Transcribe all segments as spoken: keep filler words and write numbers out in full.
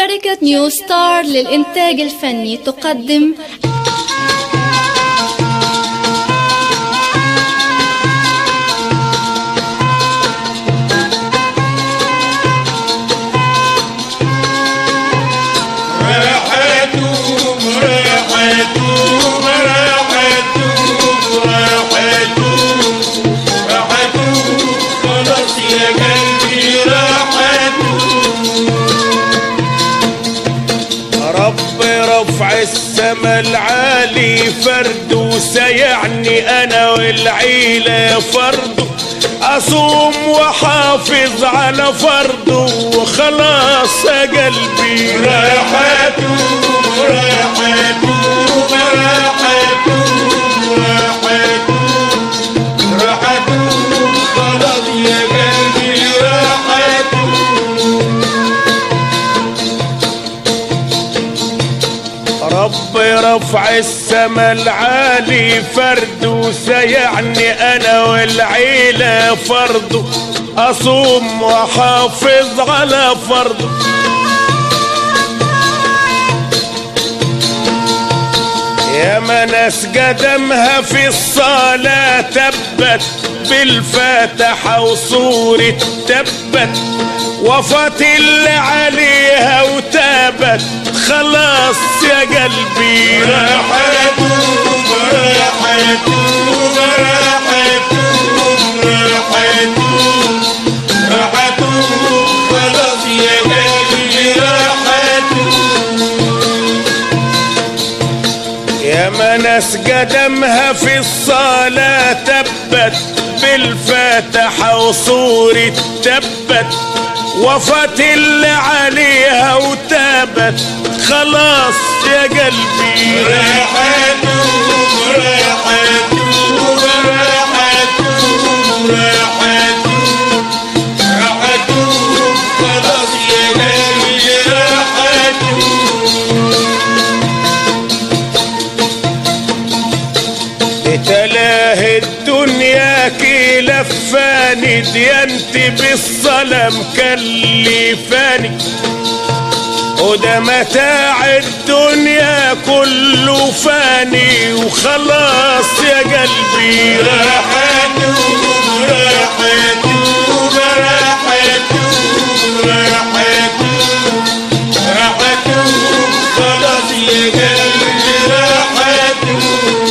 شركة نيو ستار للإنتاج الفني تقدم السما العالي فرد وسيعني انا والعيلة فرد اصوم وحافظ على فرده وخلاص يا قلبي راحته راحته راحته راحته راحته خلاص يا قلبي راحته ربي رفع السما العالي فرد وسيعني انا والعيلة فرده اصوم واحافظ على فرده يا ما ناس قدمها في الصلاة تبت بالفاتحة وصورة تبت وفات اللي عليها وتابت خلاص يا قلبي راحته راحته راحته راحته راحته خلاص يا قلبي راحته يا ما ناس قدمها في الصلاة تبت بالفاتحة وصورة تبت وفات اللي عليها وتابت خلاص يا قلبي راحته راحته راحته راحته راحته خلاص يا قلبي راحته تلاهي الدنيا كي لفاني ديانتي بالصلاة مكلفاني وده متاع الدنيا كله فاني وخلاص يا قلبي راحته راحته راحته راحته راحته خلاص يا قلبي راحته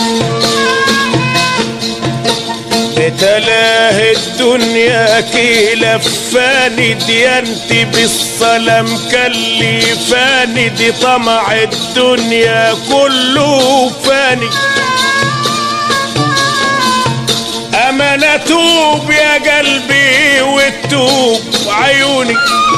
تلاهي الدنيا كي لفاني ديانتي بالصلاة مكلفاني دي طمع الدنيا كله فاني أما أتوب يا قلبي وتوب عيوني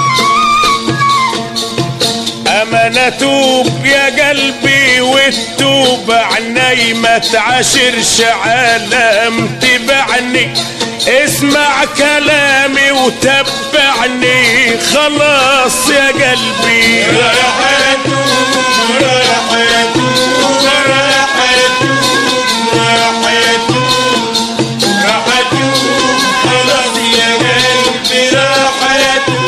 أما أتوب يا قلبي وتوب عني ما تعاشرش عالم تبعني اسمع كلامي وتبعني خلاص يا قلبي راحته راحته راحته راحته راحته خلاص يا قلبي راحته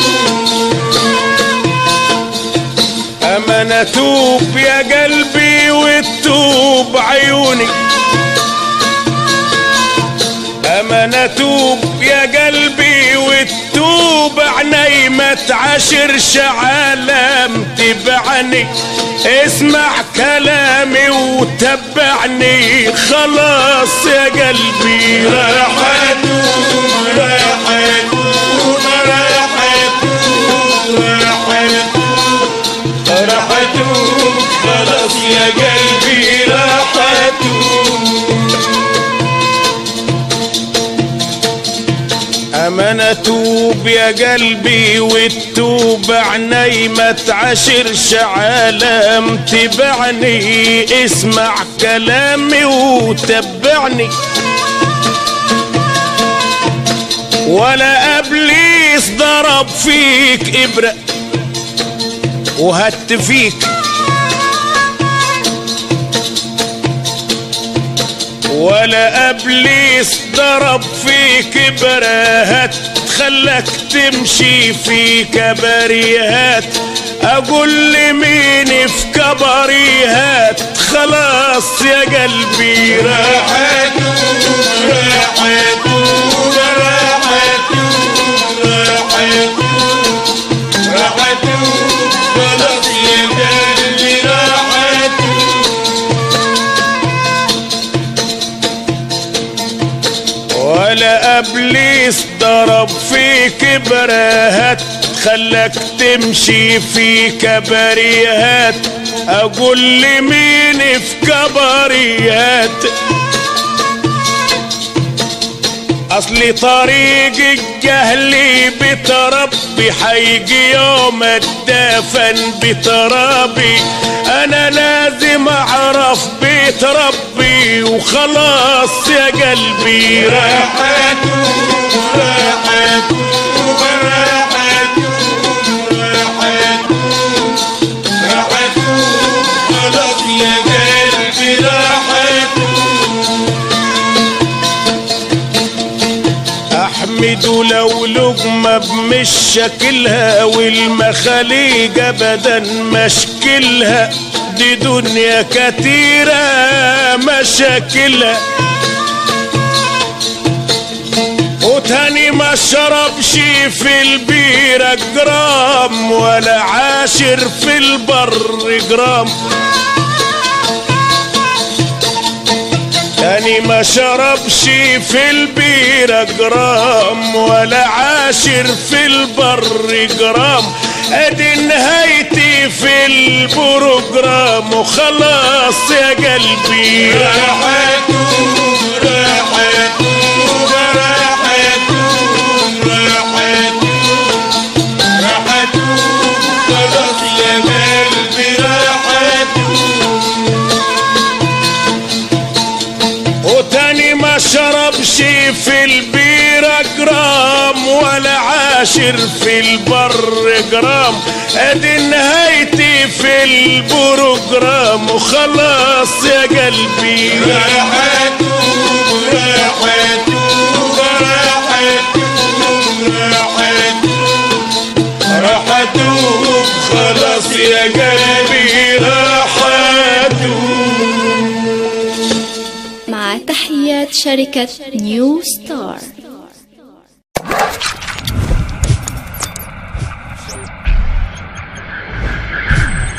أما أتوب يا قلبي وتوب عيوني أما أتوب يا قلبي وتوب عني ما تعاشرش عالم تبعني اسمع كلامي وتبعني خلاص يا قلبي راحته راحته راحته راحته راحته خلاص يا قلبي راحته أما أتوب يا قلبي وتوب عني ما تعاشرش عالم تبعني اسمع كلامي وتبعني ولا إبليس ضرب فيك إبرة وهت فيك ولا إبليس ضرب فيك إبرة هت خلك تمشي في كبريات اقول لمين في كبريهات خلاص يا قلبي راحتوا راحتوا راحتوا راحتوا راحتوا خلاص يا قلبي راحتوا ولا ابليس ضرب فيك براهات خلك تمشي في كبريهات اقول لمين في كبريهات اصلي طريق الجهل بتربي حيجي يوم الدفن بترابي انا لازم اعرف بيت ربي وخلاص يا قلبي راحتوا راحتوا راحتوا راحتوا راحتوا خلاص يا قلبي راحتوا احمدوا لو لقمة بمش شكلها والمخاليق ابدا مشكلها دي دنيا كتيرة مشاكلها وتاني ما شربش في البيرة جرام ولا عاشر في البر جرام تاني ما شربش في البيرة جرام ولا عاشر في البر جرام ادي نهايتي في البروجرام وخلاص يا قلبي راحتوا راحتوا راحتوا راحتوا راحتوا خلاص يا قلبي راحتوا وتاني ما شربش في البيرة جرام ولا عاشر في البر جرام ادي نهايتي في البروجرام وخلاص يا قلبي راحتوا راحتوا راحتوا راحتوا راحتوا خلاص يا قلبي راحتوا. مع تحيات شركة نيو ستار.